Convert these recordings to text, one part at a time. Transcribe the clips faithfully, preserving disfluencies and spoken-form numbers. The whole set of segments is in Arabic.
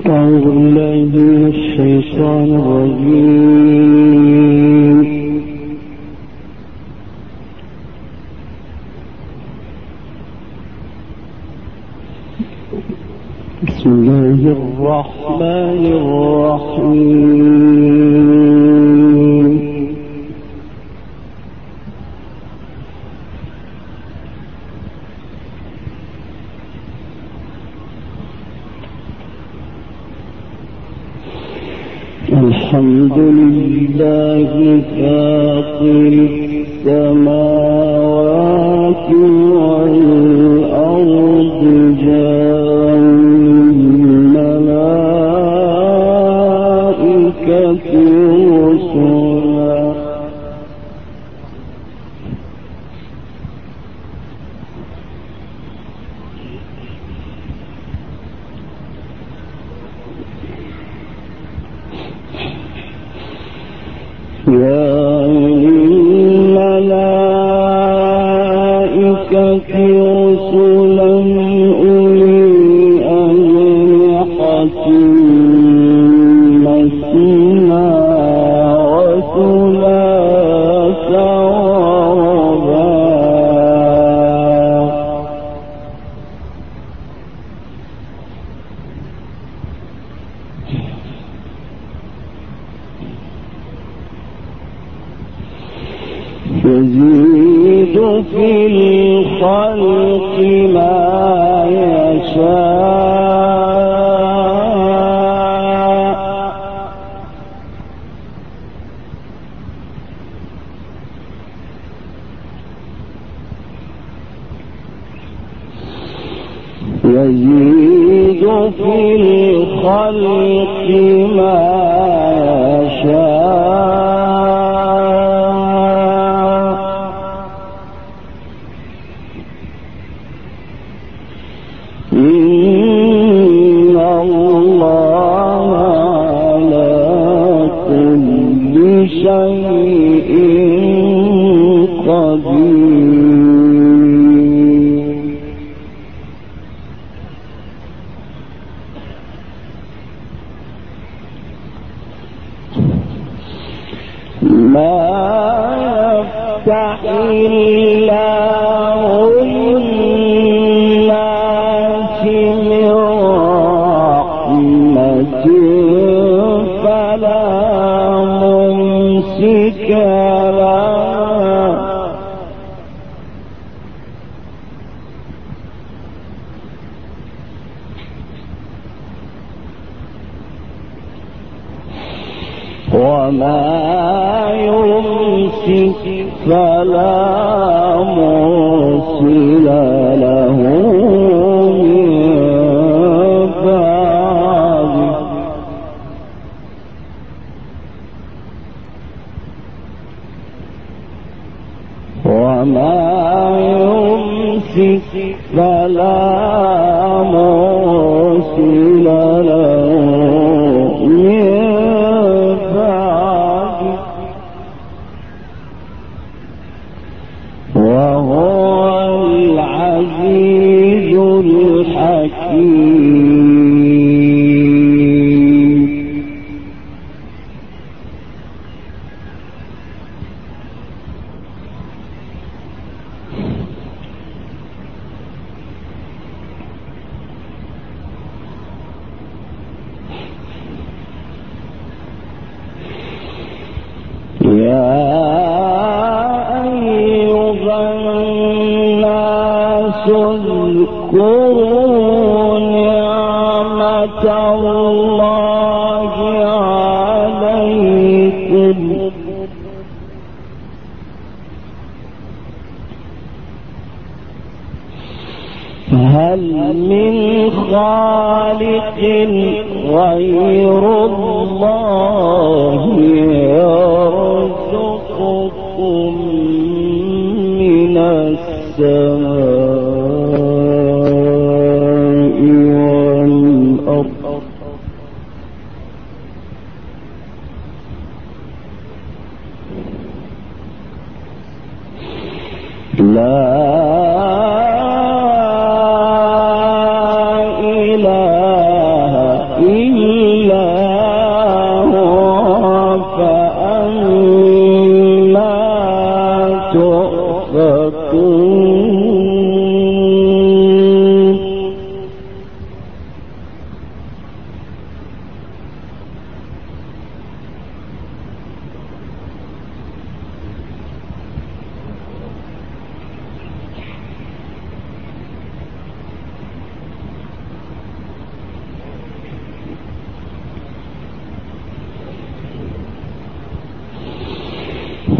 أعوذ بالله من الشيطان الرجيم. بسم الله الرحمن الرحيم. الحمد لله فاطر السماوات والأرض جاعل الملائكة رسلا جاعل الملائكة رسلا أولي أجنحة مثنى وثلاث ورباع يزيد في الخلق ما يشاء يزيد في الخلق ما وما يمسك فلا مرسل له من بعده وما يمسك فلا مرسل له اذكروا نعمة الله عليكم هل من خالق غير الله يرزقكم من السماء لا إله إلا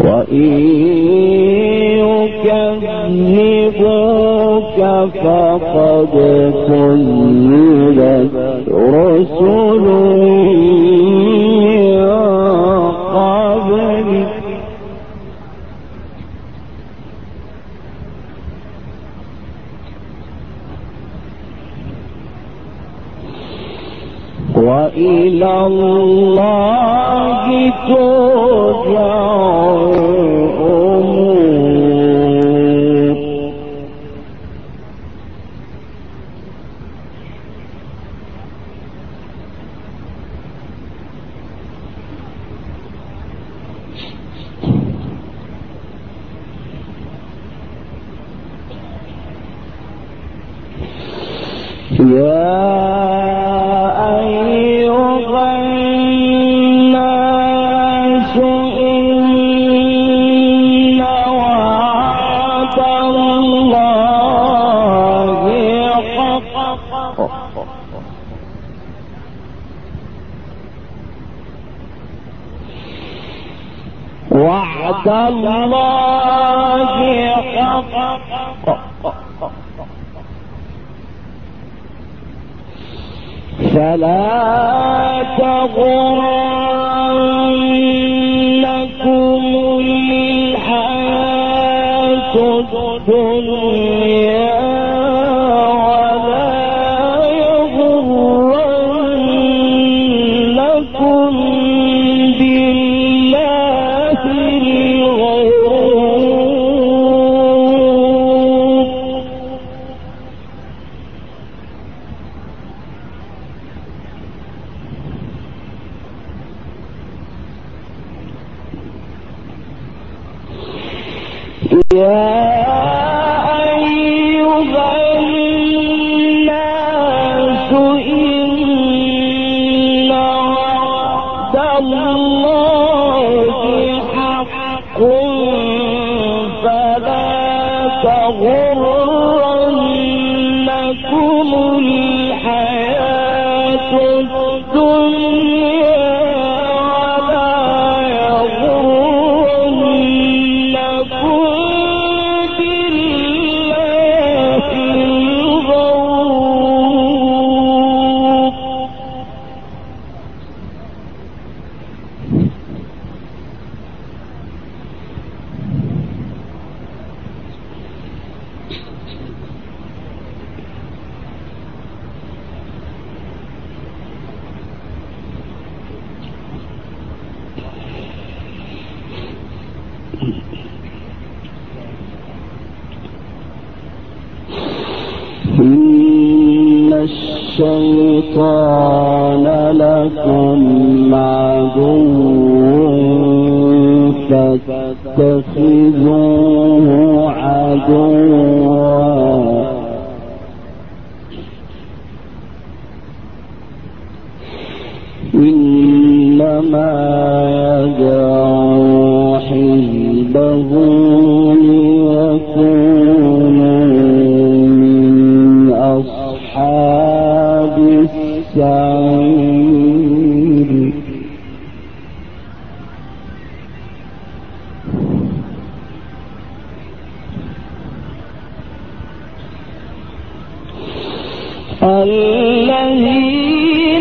وإن يكذبوك فقد كذبت رسل من قبلك وإلى الله ترجع الأمور. يا وعد الله حق فلا تغرنكم الحياة الدنيا يا أيها الناس إن وعد الله حق فلا تغرنكم الحياة الدنيا إن الشيطان لكم عدو فاتخذوه عدوا إنما يدعو حزبه ليكونوا أصحاب السعير. الذين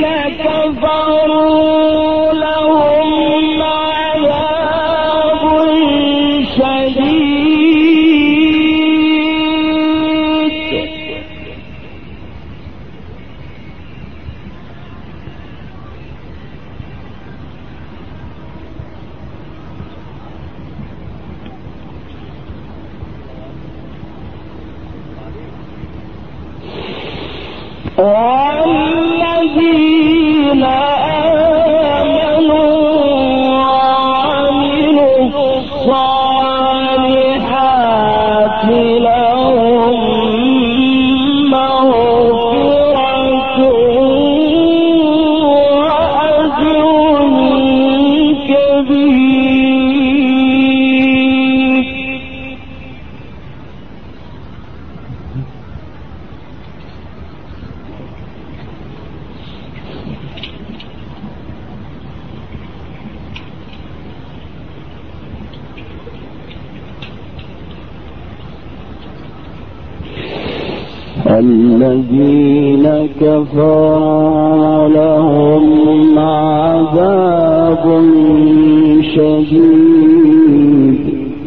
كفروا لهم عذاب شديد والذين آمنوا وعملوا الصالحات لهم مغفرة وأجر كبير. والذين كفروا لهم عذاب شديد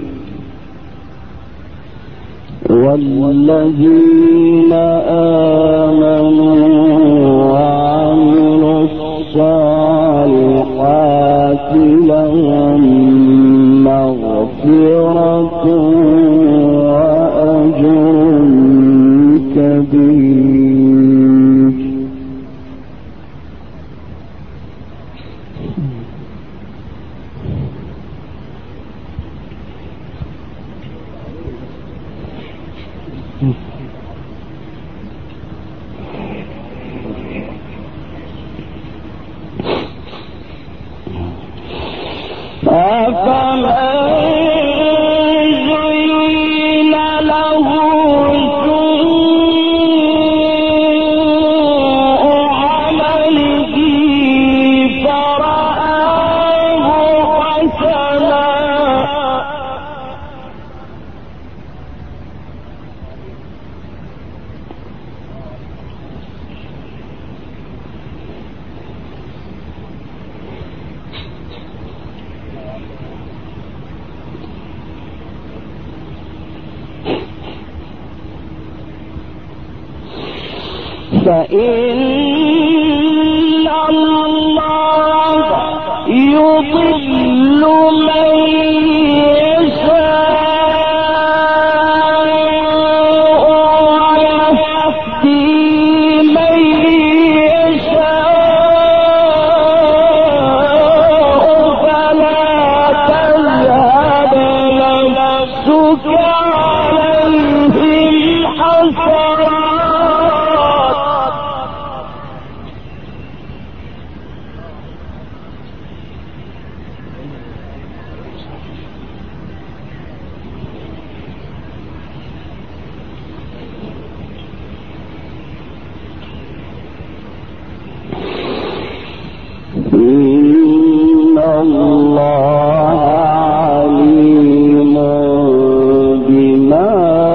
والذين آمنوا وعملوا الصالحات لهم مغفرة وأجر كبير. فإن الله يضل من يشاء ويهدي من يشاء فلا تذهب نفسك عليهم حسرات إن الله عليم بما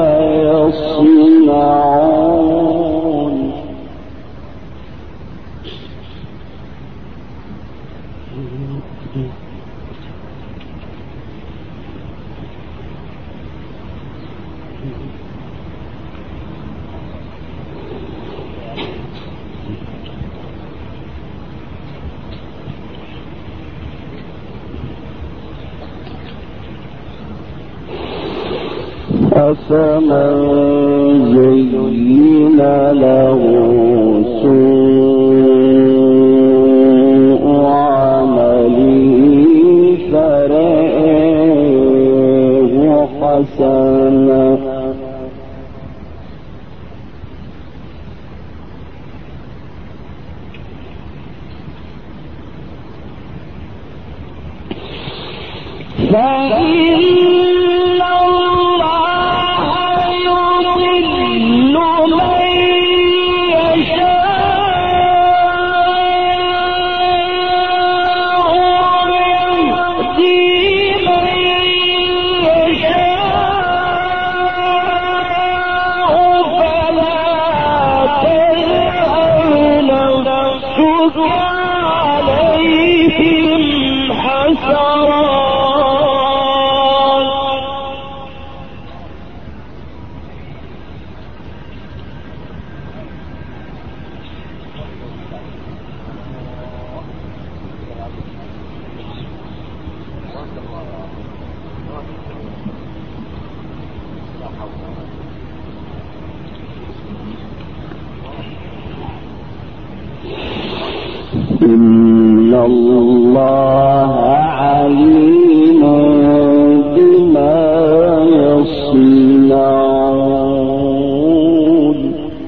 يصنعون. أفمن زين له سوء عمله فرآه حسنا فإن إن الله عليم بما يصنعون.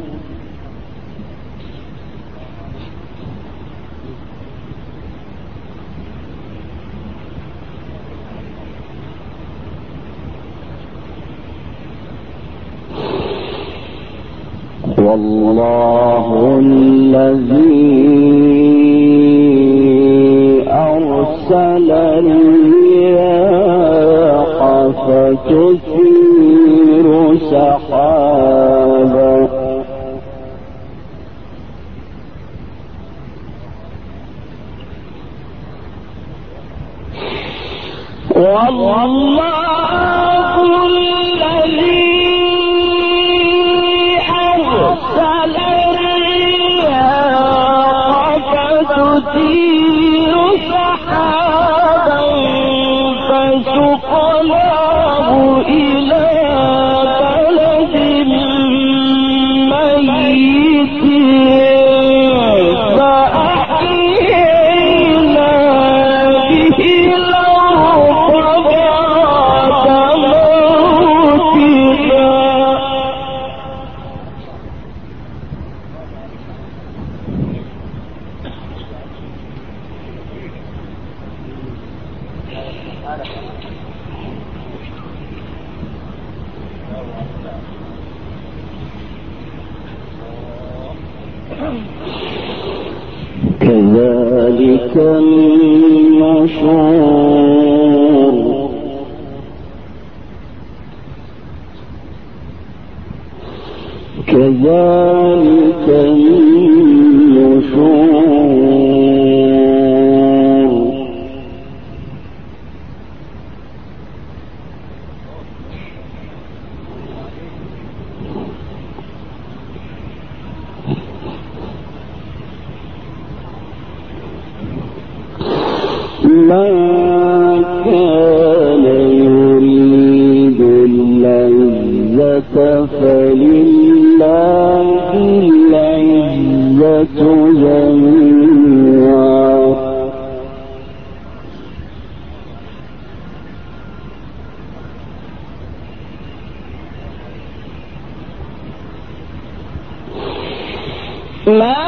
والله الذي أرسل الرياح فتثير سحابا كذلك النشور كذلك النشور من كان يريد العزة فلله العزة جميعا من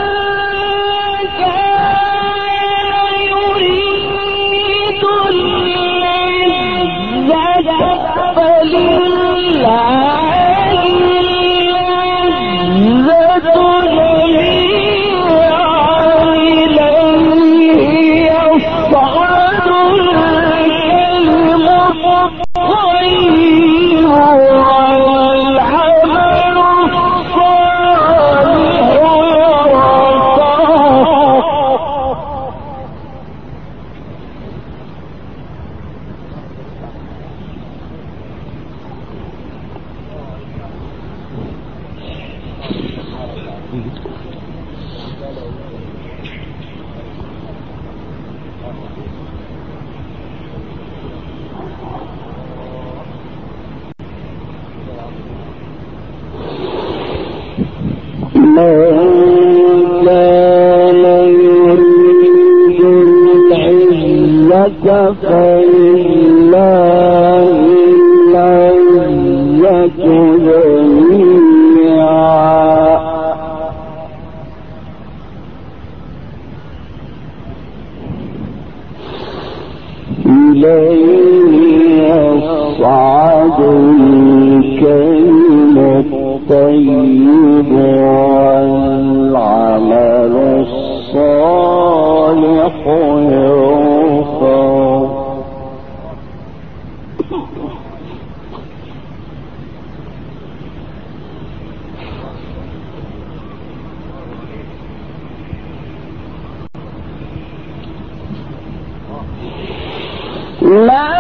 الطيب والعمل الصالح يرفع لا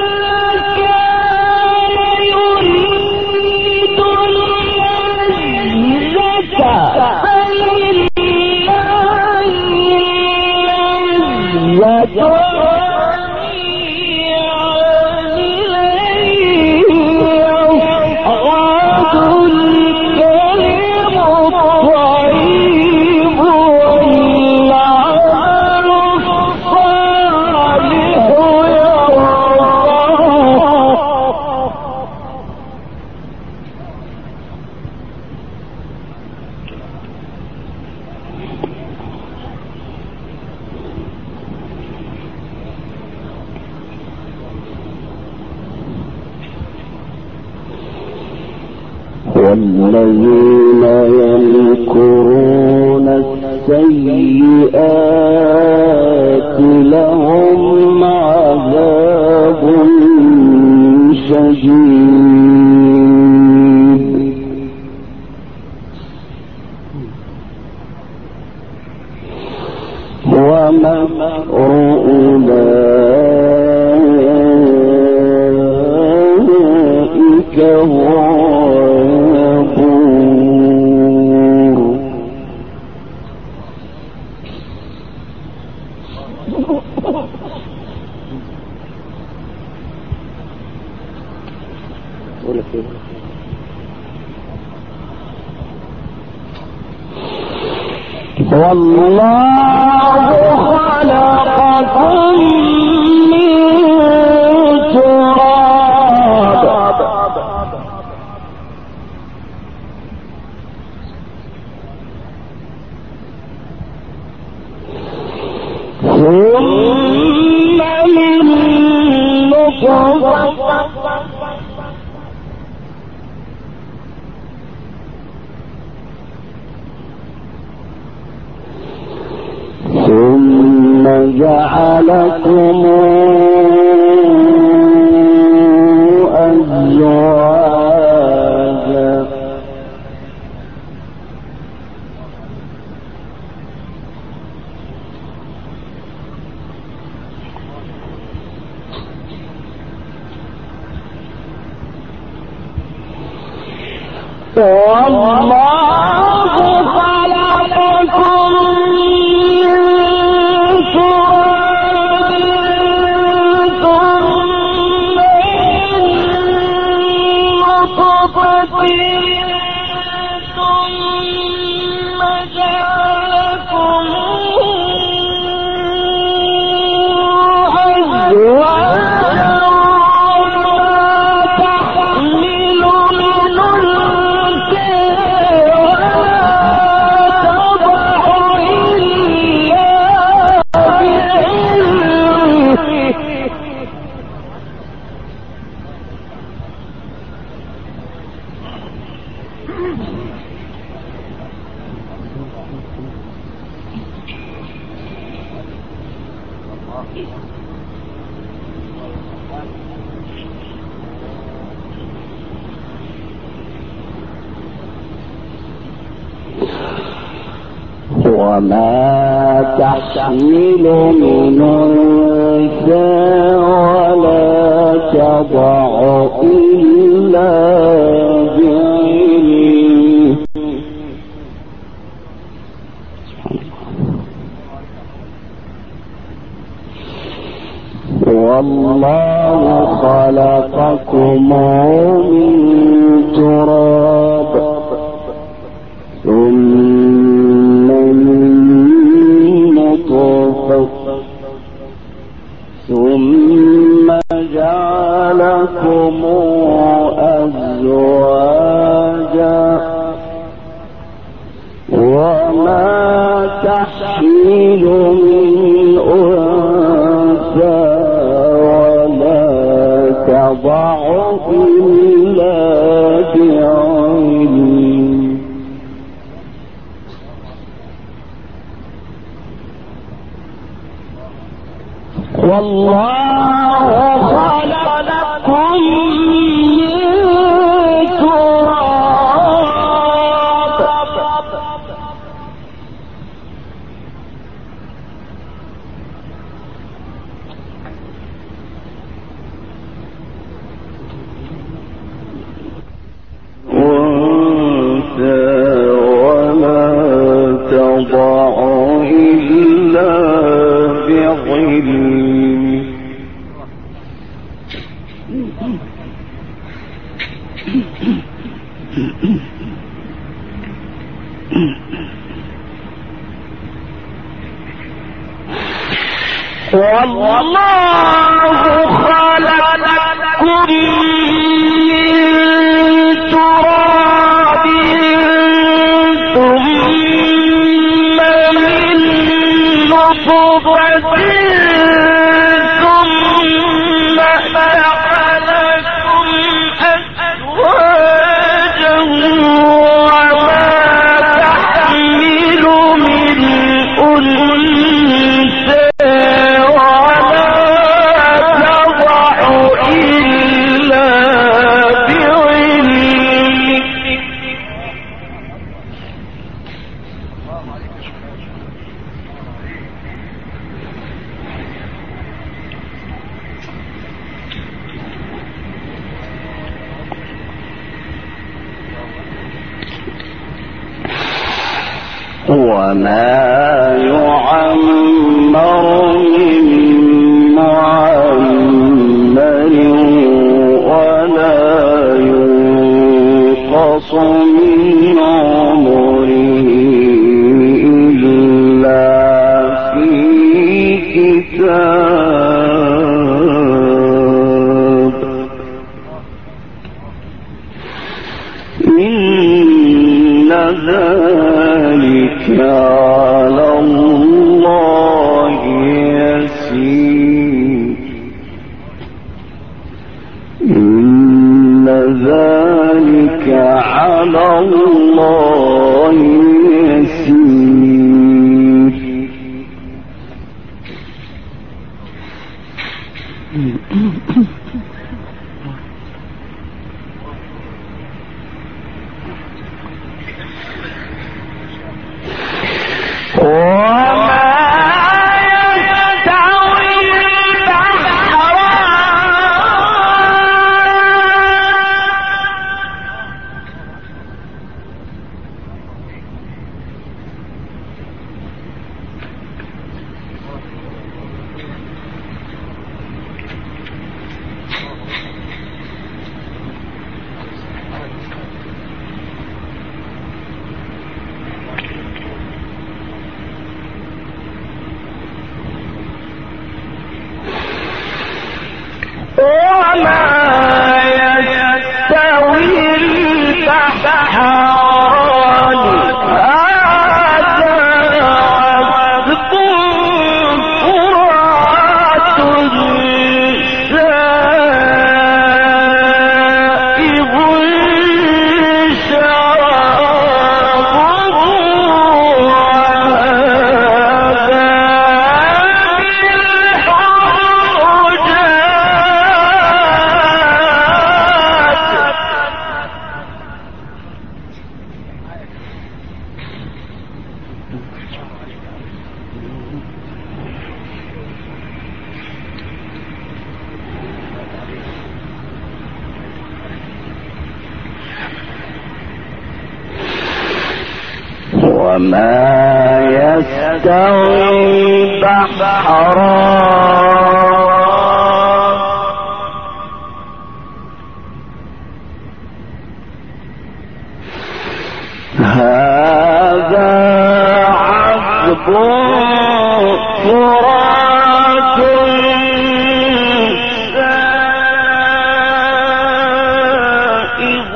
والذين يمكرون السيئات لهم عذاب شديد ومكر أولئك والله خلقكم من تراب ثم من نطفة ثم جعلكم أزواجا والله خلقكم وما تحمل من أنثى ولا تضع إلا بعلمه والله خلقكم من تراب ثم ثم جعلكم أزواجا وما تحمل من أنثى ولا تضع إلا بعلمه والله خلقكم من تراب وأنثى ولا تضع إلا بعلمه والله خلقكم من تراب ثم من نطفة ثم جعلكم أزواجا وما تحمل من أنثى وما يعمر كتاب إن ذلك على الله يسير إن ذلك على الله يسير وما يستوي البحران هذا عذب فرات سائغ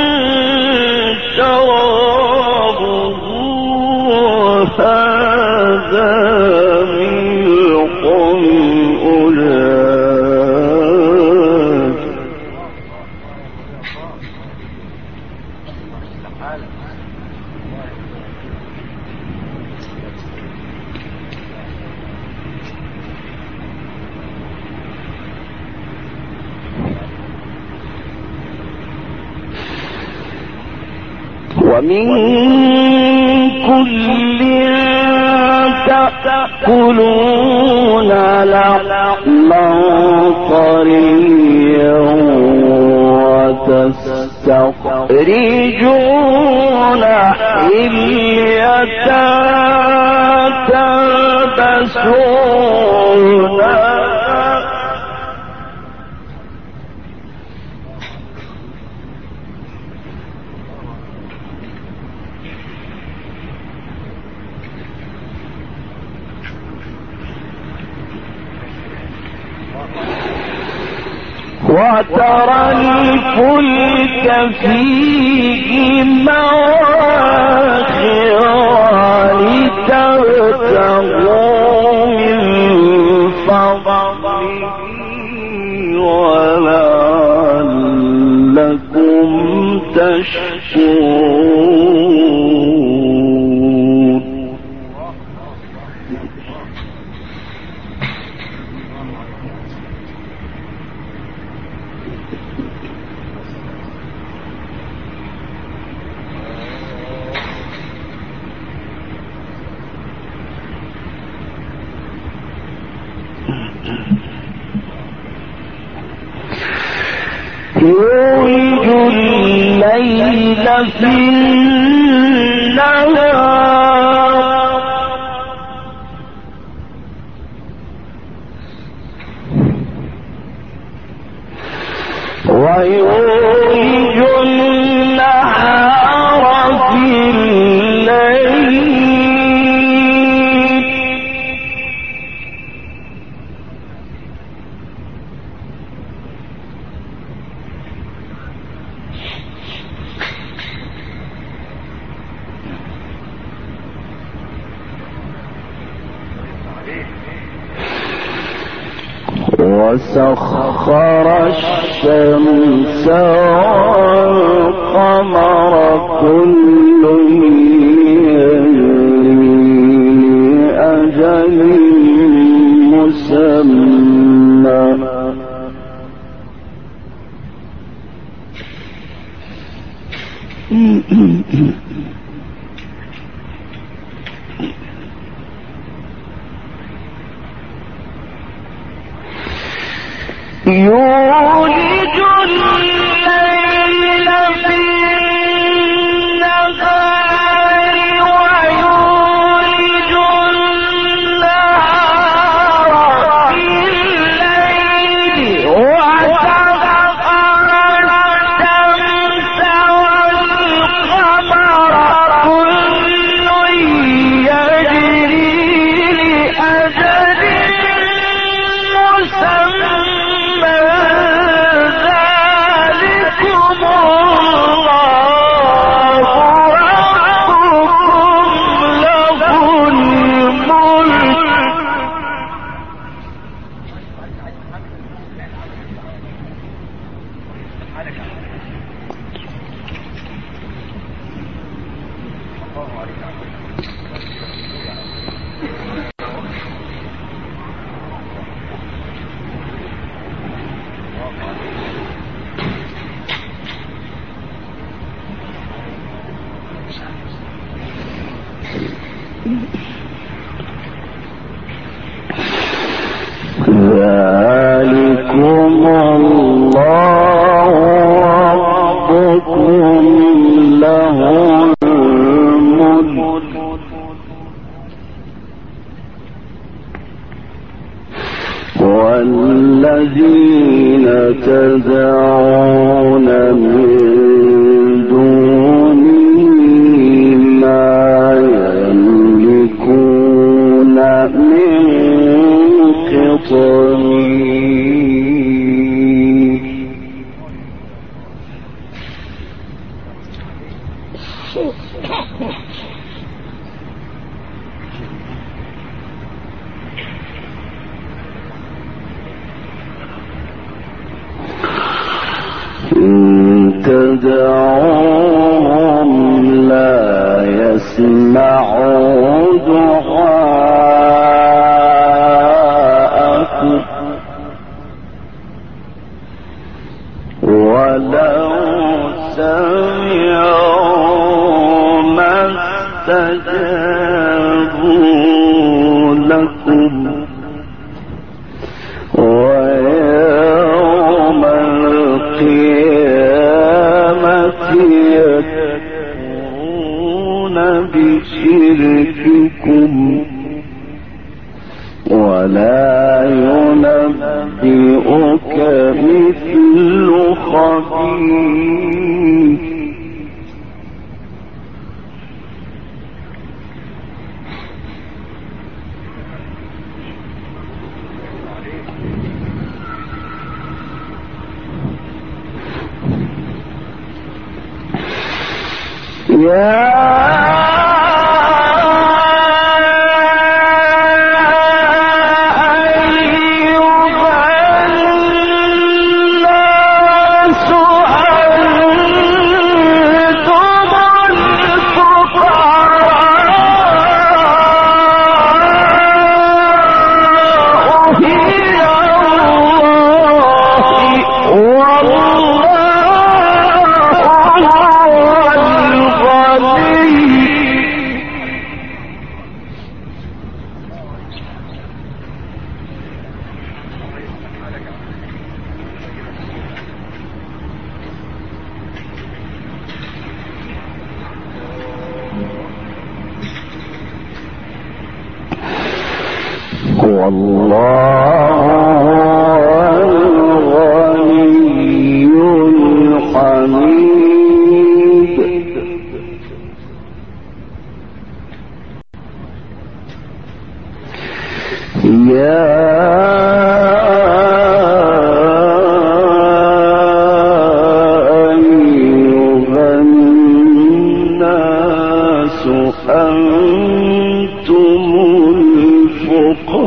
شرابه هذا ملح أجاج ومن كل تأكلون لحما طريا وتستخرجون حلية تلبسونها وترى الفلك فيه مواخر لتبتغوا من فضله ولعلكم تشكرون يولج الليل في النهار ويولج النهار في الليل وسخر الشمس والقمر كل يجري لأجل مسمى يولج الليل في النهار ويولج النهار في الليل وسخر الشمس والقمر كل يجري لأجل مسمى ذلكم الله ربكم له الملك والذين تدعون من دونه ما يملكون من قطمير إن تدعوهم لا يسمعوا دعاءكم ولو سمعوا ما استجابوا لكم ويوم القيامة يكفرون بشرككم ولا ينبئك مثل خبير يا والله الغني الحميد يا أيها الناس أنتم الفقراء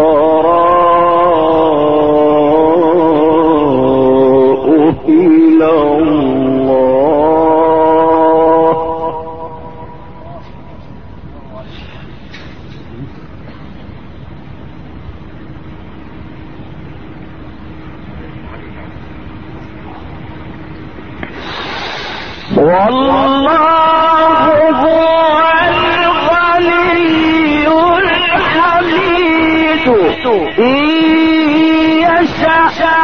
والله هو الغني الحميد إن يشاء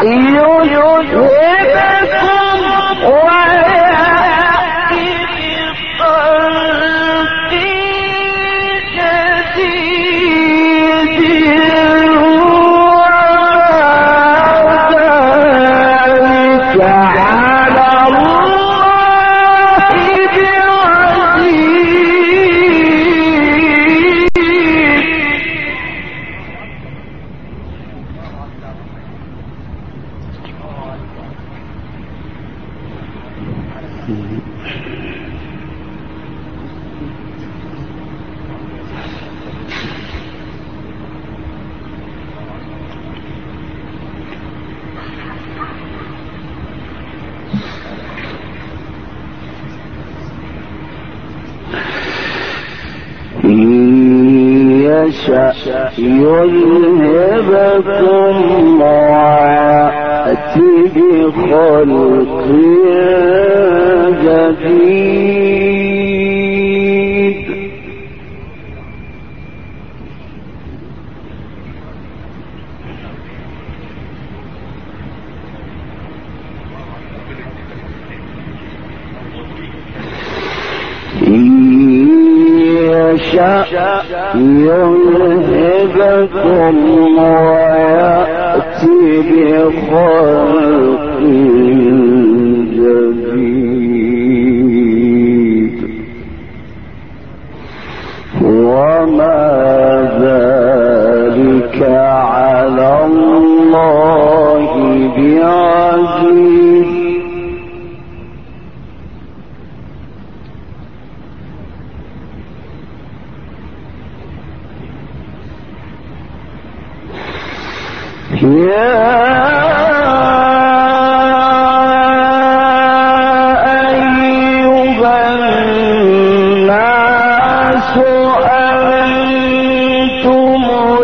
يذهبكم ويأتي بخلق جديد وذلك على الله يشاء يذهبكم ويأتي بخلق جديد يشاء يذهبكم ويأتي بخلق جديد وما ذلك على الله بعزيز يا أيها الناس أنتم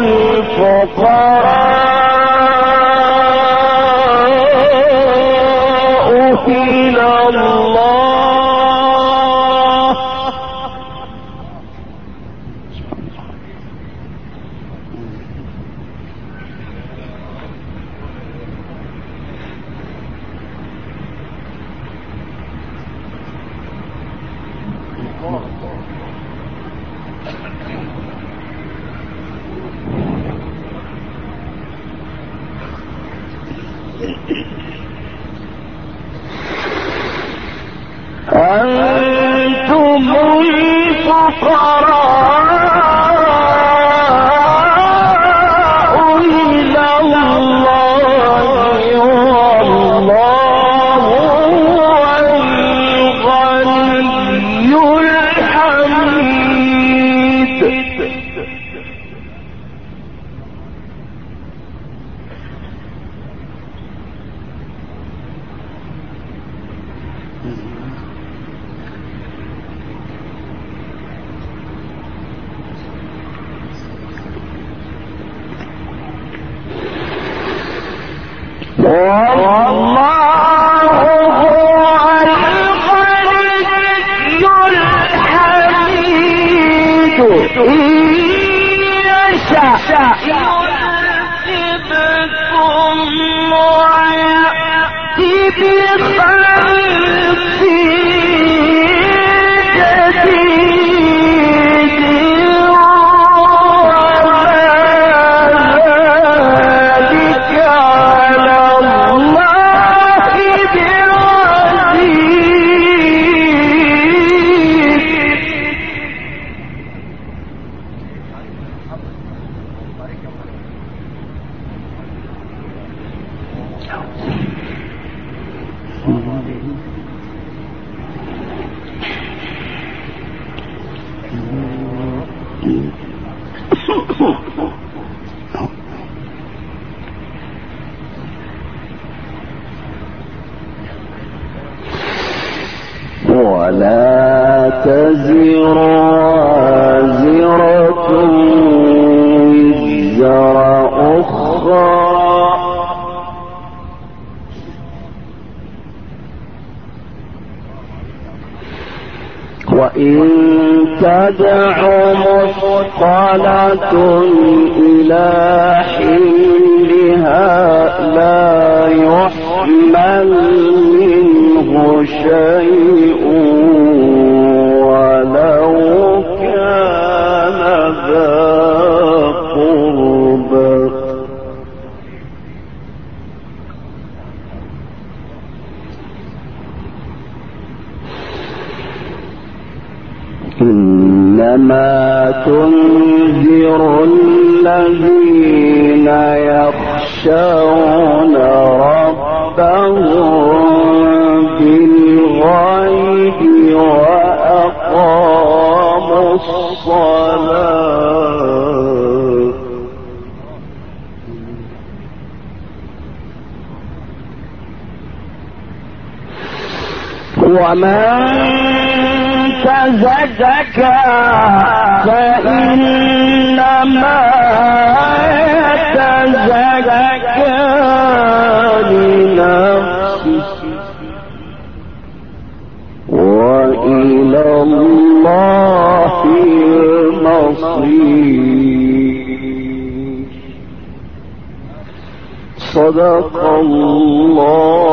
الفقراء إلى الله أنتم الفقراء إلى الله والله هو الغني الحميد والله هو الغني الحميد إن يشاء يذهبكم ويأتي بخلق جديد وذلك على الله ولا تزر وازرة وزر أخرى وإن تدع مثقلة إلى حملها لا يحمل منه شيء ولو كان ذا قربى. إنما تنذر الذين يخشون ربهم بالغيب وأقاموا الصلاة ومن تزكى فإنما يتزكى لنفسه وإلى الله المصير. صدق الله